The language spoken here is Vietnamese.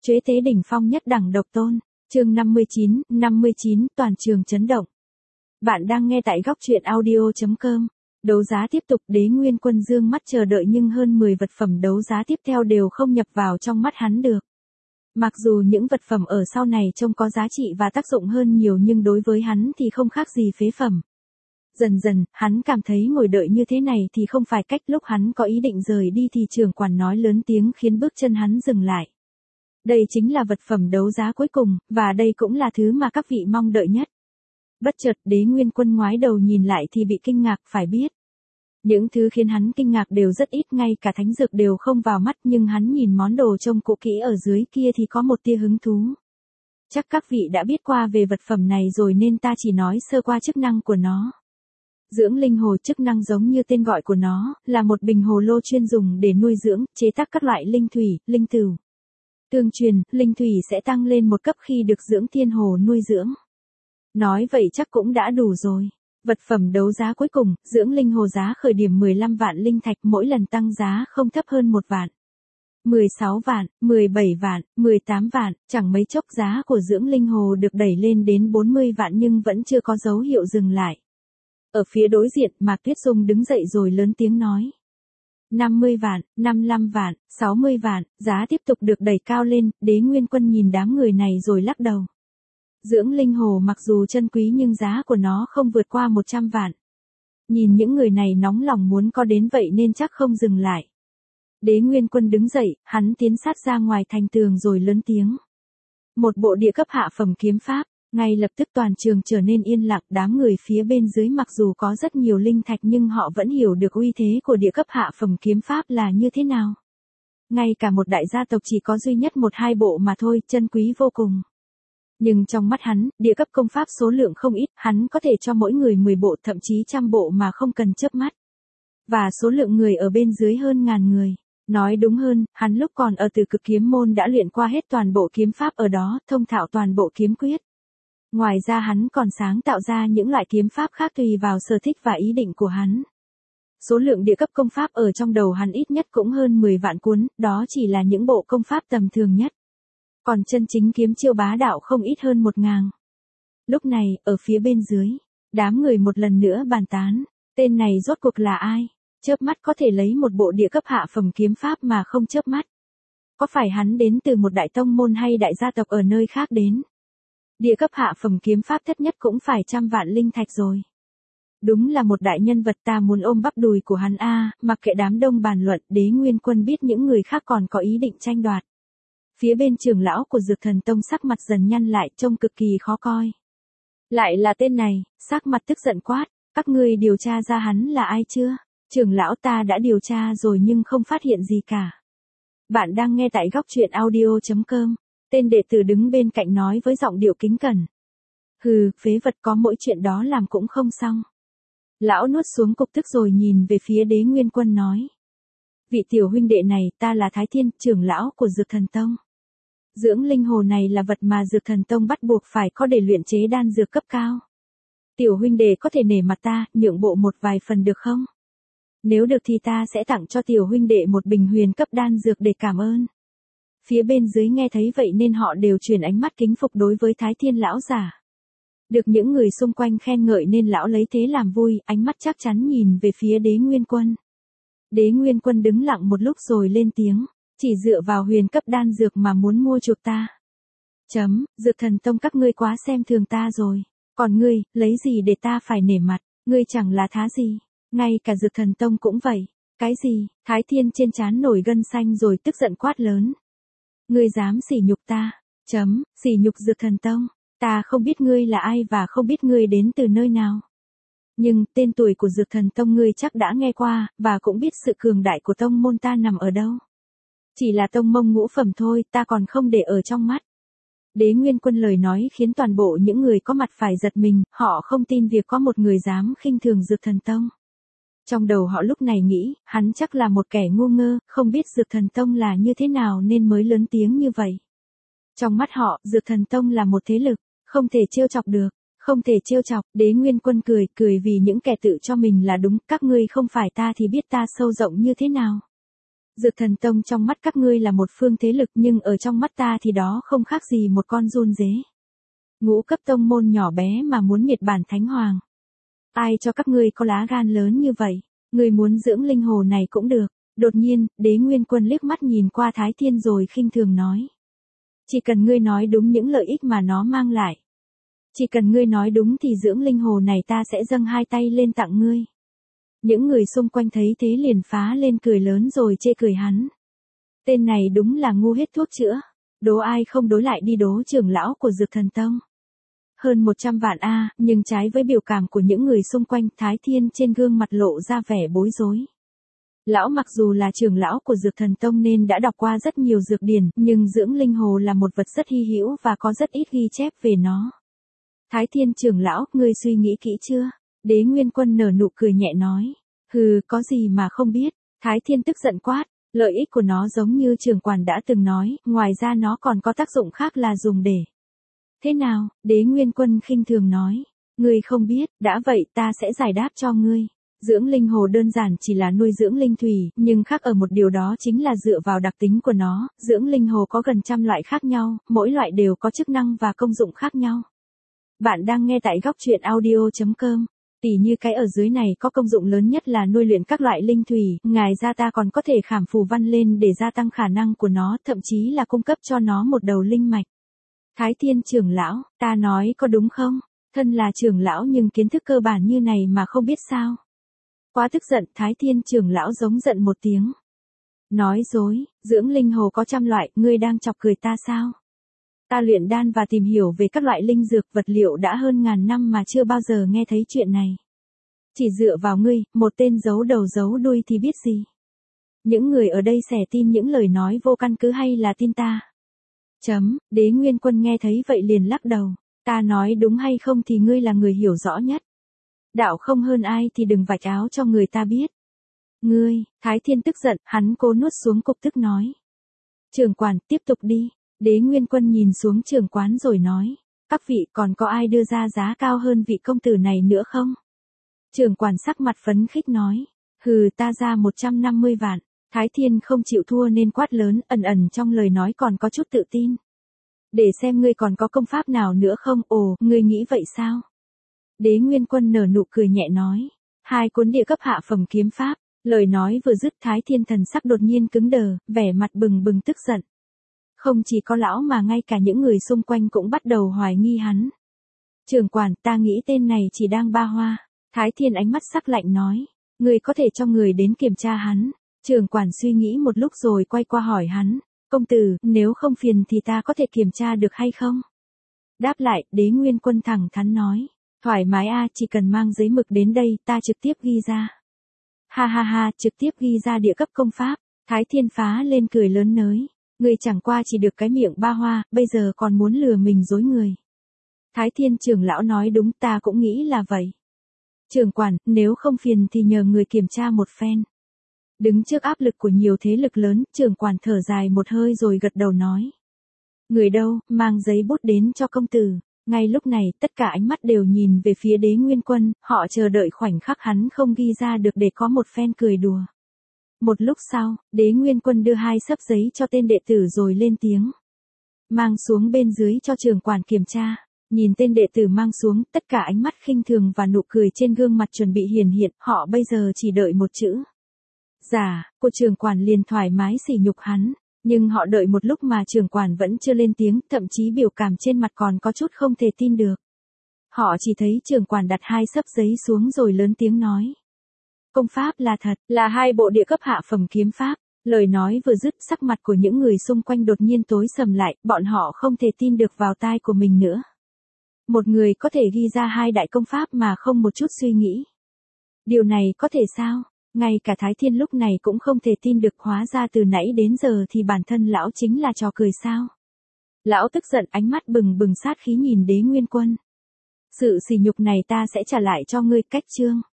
Chế tế đỉnh phong nhất đẳng độc tôn. Chương 59, toàn trường chấn động. Bạn đang nghe tại góc truyện audio.com. Đấu giá tiếp tục, Đế Nguyên Quân dương mắt chờ đợi nhưng hơn 10 vật phẩm đấu giá tiếp theo đều không nhập vào trong mắt hắn được. Mặc dù những vật phẩm ở sau này trông có giá trị và tác dụng hơn nhiều nhưng đối với hắn thì không khác gì phế phẩm. Dần dần, hắn cảm thấy ngồi đợi như thế này thì không phải cách. Lúc hắn có ý định rời đi thì trưởng quản nói lớn tiếng khiến bước chân hắn dừng lại. Đây chính là vật phẩm đấu giá cuối cùng, và đây cũng là thứ mà các vị mong đợi nhất. Bất chợt Đế Nguyên Quân ngoái đầu nhìn lại thì bị kinh ngạc. Phải biết, những thứ khiến hắn kinh ngạc đều rất ít, ngay cả thánh dược đều không vào mắt, nhưng hắn nhìn món đồ trông cũ kỹ ở dưới kia thì có một tia hứng thú. Chắc các vị đã biết qua về vật phẩm này rồi nên ta chỉ nói sơ qua chức năng của nó. Dưỡng linh hồ, chức năng giống như tên gọi của nó, là một bình hồ lô chuyên dùng để nuôi dưỡng, chế tác các loại linh thủy, linh tửu. Tương truyền, linh thủy sẽ tăng lên một cấp khi được dưỡng thiên hồ nuôi dưỡng. Nói vậy chắc cũng đã đủ rồi. Vật phẩm đấu giá cuối cùng, dưỡng linh hồ giá khởi điểm 15 vạn linh thạch, mỗi lần tăng giá không thấp hơn 1 vạn. 16 vạn, 17 vạn, 18 vạn, chẳng mấy chốc giá của dưỡng linh hồ được đẩy lên đến 40 vạn nhưng vẫn chưa có dấu hiệu dừng lại. Ở phía đối diện, Mạc Tuyết Dung đứng dậy rồi lớn tiếng nói. 50 vạn, 55 vạn, 60 vạn, giá tiếp tục được đẩy cao lên. Đế Nguyên Quân nhìn đám người này rồi lắc đầu. Dưỡng linh hồ mặc dù chân quý nhưng giá của nó không vượt qua 100 vạn. Nhìn những người này nóng lòng muốn có đến vậy nên chắc không dừng lại. Đế Nguyên Quân đứng dậy, hắn tiến sát ra ngoài thành tường rồi lớn tiếng. Một bộ địa cấp hạ phẩm kiếm pháp. Ngay lập tức toàn trường trở nên yên lặng. Đám người phía bên dưới mặc dù có rất nhiều linh thạch nhưng họ vẫn hiểu được uy thế của địa cấp hạ phẩm kiếm pháp là như thế nào. Ngay cả một đại gia tộc chỉ có duy nhất 1-2 bộ mà thôi, chân quý vô cùng. Nhưng trong mắt hắn, địa cấp công pháp số lượng không ít, hắn có thể cho mỗi người 10 bộ thậm chí 100 bộ mà không cần chớp mắt. Và số lượng người ở bên dưới hơn 1000 người. Nói đúng hơn, hắn lúc còn ở Từ Cực Kiếm Môn đã luyện qua hết toàn bộ kiếm pháp ở đó, thông thạo toàn bộ kiếm quyết. Ngoài ra hắn còn sáng tạo ra những loại kiếm pháp khác tùy vào sở thích và ý định của hắn. Số lượng địa cấp công pháp ở trong đầu hắn ít nhất cũng hơn 10 vạn cuốn, đó chỉ là những bộ công pháp tầm thường nhất. Còn chân chính kiếm chiêu bá đạo không ít hơn 1000. Lúc này, ở phía bên dưới, đám người một lần nữa bàn tán, tên này rốt cuộc là ai? Chớp mắt có thể lấy một bộ địa cấp hạ phẩm kiếm pháp mà không chớp mắt. Có phải hắn đến từ một đại tông môn hay đại gia tộc ở nơi khác đến? Địa cấp hạ phẩm kiếm pháp thấp nhất cũng phải 100 vạn linh thạch rồi. Đúng là một đại nhân vật, ta muốn ôm bắp đùi của hắn a. Mặc kệ đám đông bàn luận, Đế Nguyên Quân biết những người khác còn có ý định tranh đoạt. Phía bên trưởng lão của Dược Thần Tông sắc mặt dần nhăn lại, trông cực kỳ khó coi. Lại là tên này, sắc mặt tức giận quát, các ngươi điều tra ra hắn là ai chưa? Trưởng lão, ta đã điều tra rồi nhưng không phát hiện gì cả. Bạn đang nghe tại góc truyện audio.com. Tên đệ tử đứng bên cạnh nói với giọng điệu kính cẩn. Hừ, phế vật, có mỗi chuyện đó làm cũng không xong. Lão nuốt xuống cục tức rồi nhìn về phía Đế Nguyên Quân nói. Vị tiểu huynh đệ này, ta là Thái Thiên, trưởng lão của Dược Thần Tông. Dưỡng linh hồ này là vật mà Dược Thần Tông bắt buộc phải có để luyện chế đan dược cấp cao. Tiểu huynh đệ có thể nể mặt ta, nhượng bộ một vài phần được không? Nếu được thì ta sẽ tặng cho tiểu huynh đệ một bình huyền cấp đan dược để cảm ơn. Phía bên dưới nghe thấy vậy nên họ đều chuyển ánh mắt kính phục đối với Thái Thiên lão giả. Được những người xung quanh khen ngợi nên lão lấy thế làm vui, ánh mắt chắc chắn nhìn về phía Đế Nguyên Quân. Đế Nguyên Quân đứng lặng một lúc rồi lên tiếng, chỉ dựa vào huyền cấp đan dược mà muốn mua chuộc ta. Dược Thần Tông các ngươi quá xem thường ta rồi. Còn ngươi, lấy gì để ta phải nể mặt, ngươi chẳng là thá gì. Ngay cả Dược Thần Tông cũng vậy. Cái gì? Thái Thiên trên trán nổi gân xanh rồi tức giận quát lớn. Ngươi dám sỉ nhục ta? Sỉ nhục Dược Thần Tông? Ta không biết ngươi là ai và không biết ngươi đến từ nơi nào. Nhưng, tên tuổi của Dược Thần Tông ngươi chắc đã nghe qua, và cũng biết sự cường đại của tông môn ta nằm ở đâu. Chỉ là tông mông ngũ phẩm thôi, ta còn không để ở trong mắt. Đế Nguyên Quân lời nói khiến toàn bộ những người có mặt phải giật mình, họ không tin việc có một người dám khinh thường Dược Thần Tông. Trong đầu họ lúc này nghĩ, hắn chắc là một kẻ ngu ngơ, không biết Dược Thần Tông là như thế nào nên mới lớn tiếng như vậy. Trong mắt họ, Dược Thần Tông là một thế lực, không thể trêu chọc được, không thể trêu chọc. Đế Nguyên Quân cười vì những kẻ tự cho mình là đúng, các ngươi không phải ta thì biết ta sâu rộng như thế nào. Dược Thần Tông trong mắt các ngươi là một phương thế lực nhưng ở trong mắt ta thì đó không khác gì một con giun dế. Ngũ cấp tông môn nhỏ bé mà muốn miệt bản thánh hoàng. Ai cho các ngươi có lá gan lớn như vậy, ngươi muốn dưỡng linh hồ này cũng được. Đột nhiên, Đế Nguyên Quân liếc mắt nhìn qua Thái Thiên rồi khinh thường nói. Chỉ cần ngươi nói đúng những lợi ích mà nó mang lại. Chỉ cần ngươi nói đúng thì dưỡng linh hồ này ta sẽ dâng hai tay lên tặng ngươi. Những người xung quanh thấy thế liền phá lên cười lớn rồi chê cười hắn. Tên này đúng là ngu hết thuốc chữa. Đố ai không đối lại đi đố trưởng lão của Dược Thần Tông. Hơn 100 vạn a, nhưng trái với biểu cảm của những người xung quanh, Thái Thiên trên gương mặt lộ ra vẻ bối rối. Lão mặc dù là trưởng lão của Dược Thần Tông nên đã đọc qua rất nhiều dược điển, nhưng dưỡng linh hồ là một vật rất hy hữu và có rất ít ghi chép về nó. Thái Thiên trưởng lão, ngươi suy nghĩ kỹ chưa? Đế Nguyên Quân nở nụ cười nhẹ nói. Hừ, có gì mà không biết. Thái Thiên tức giận quát. Lợi ích của nó giống như trưởng quản đã từng nói, ngoài ra nó còn có tác dụng khác là dùng để. Thế nào? Đế Nguyên Quân khinh thường nói. Ngươi không biết, đã vậy ta sẽ giải đáp cho ngươi. Dưỡng linh hồ đơn giản chỉ là nuôi dưỡng linh thủy, nhưng khác ở một điều đó chính là dựa vào đặc tính của nó, dưỡng linh hồ có gần trăm loại khác nhau, mỗi loại đều có chức năng và công dụng khác nhau. Bạn đang nghe tại góc truyện audio.com. Tỉ như cái ở dưới này có công dụng lớn nhất là nuôi luyện các loại linh thủy, ngoài ra ta còn có thể khảm phù văn lên để gia tăng khả năng của nó, thậm chí là cung cấp cho nó một đầu linh mạch. Thái Thiên trưởng lão, ta nói có đúng không? Thân là trưởng lão nhưng kiến thức cơ bản như này mà không biết sao? Quá tức giận, Thái Thiên trưởng lão giống giận một tiếng. Nói dối, dưỡng linh hồ có trăm loại, ngươi đang chọc cười ta sao? Ta luyện đan và tìm hiểu về các loại linh dược vật liệu đã hơn ngàn năm mà chưa bao giờ nghe thấy chuyện này. Chỉ dựa vào ngươi, một tên giấu đầu giấu đuôi thì biết gì? Những người ở đây sẽ tin những lời nói vô căn cứ hay là tin ta? Đế Nguyên Quân nghe thấy vậy liền lắc đầu. Ta nói đúng hay không thì ngươi là người hiểu rõ nhất. Đạo không hơn ai thì đừng vạch áo cho người ta biết. Ngươi, Thái Thiên tức giận, hắn cố nuốt xuống cục tức nói. Trưởng quản, tiếp tục đi. Đế Nguyên Quân nhìn xuống trưởng quán rồi nói. Các vị còn có ai đưa ra giá cao hơn vị công tử này nữa không? Trưởng quản sắc mặt phấn khích nói. Hừ, ta ra 150 vạn. Thái Thiên không chịu thua nên quát lớn, ẩn ẩn trong lời nói còn có chút tự tin. Để xem ngươi còn có công pháp nào nữa không? Ồ, ngươi nghĩ vậy sao? Đế Nguyên Quân nở nụ cười nhẹ nói. 2 cuốn địa cấp hạ phẩm kiếm pháp. Lời nói vừa dứt Thái Thiên thần sắc đột nhiên cứng đờ, vẻ mặt bừng bừng tức giận. Không chỉ có lão mà ngay cả những người xung quanh cũng bắt đầu hoài nghi hắn. Trưởng quản, ta nghĩ tên này chỉ đang ba hoa. Thái Thiên ánh mắt sắc lạnh nói. Người có thể cho người đến kiểm tra hắn. Trưởng quản suy nghĩ một lúc rồi quay qua hỏi hắn. Công tử, nếu không phiền thì ta có thể kiểm tra được hay không? Đáp lại, Đế Nguyên Quân thẳng thắn nói. Thoải mái a, chỉ cần mang giấy mực đến đây, ta trực tiếp ghi ra. Ha ha ha, trực tiếp ghi ra địa cấp công pháp. Thái Thiên phá lên cười lớn nới. Người chẳng qua chỉ được cái miệng ba hoa, bây giờ còn muốn lừa mình dối người. Thái Thiên trưởng lão nói đúng, ta cũng nghĩ là vậy. Trưởng quản, nếu không phiền thì nhờ người kiểm tra một phen. Đứng trước áp lực của nhiều thế lực lớn, trưởng quản thở dài một hơi rồi gật đầu nói. Người đâu, mang giấy bút đến cho công tử. Ngay lúc này, tất cả ánh mắt đều nhìn về phía Đế Nguyên Quân, họ chờ đợi khoảnh khắc hắn không ghi ra được để có một phen cười đùa. Một lúc sau, Đế Nguyên Quân đưa 2 xấp giấy cho tên đệ tử rồi lên tiếng. Mang xuống bên dưới cho trưởng quản kiểm tra. Nhìn tên đệ tử mang xuống, tất cả ánh mắt khinh thường và nụ cười trên gương mặt chuẩn bị hiển hiện, họ bây giờ chỉ đợi một chữ. Dạ, cô trưởng quản liền thoải mái sỉ nhục hắn. Nhưng họ đợi một lúc mà trưởng quản vẫn chưa lên tiếng, thậm chí biểu cảm trên mặt còn có chút không thể tin được. Họ chỉ thấy trưởng quản đặt 2 xấp giấy xuống rồi lớn tiếng nói. Công pháp là thật, là 2 bộ địa cấp hạ phẩm kiếm pháp. Lời nói vừa dứt, sắc mặt của những người xung quanh đột nhiên tối sầm lại, bọn họ không thể tin được vào tai của mình nữa. Một người có thể ghi ra 2 đại công pháp mà không một chút suy nghĩ. Điều này có thể sao? Ngay cả Thái Thiên lúc này cũng không thể tin được, hóa ra từ nãy đến giờ thì bản thân lão chính là trò cười sao. Lão tức giận, ánh mắt bừng bừng sát khí nhìn Đế Nguyên Quân. Sự sỉ nhục này ta sẽ trả lại cho ngươi, cách chương.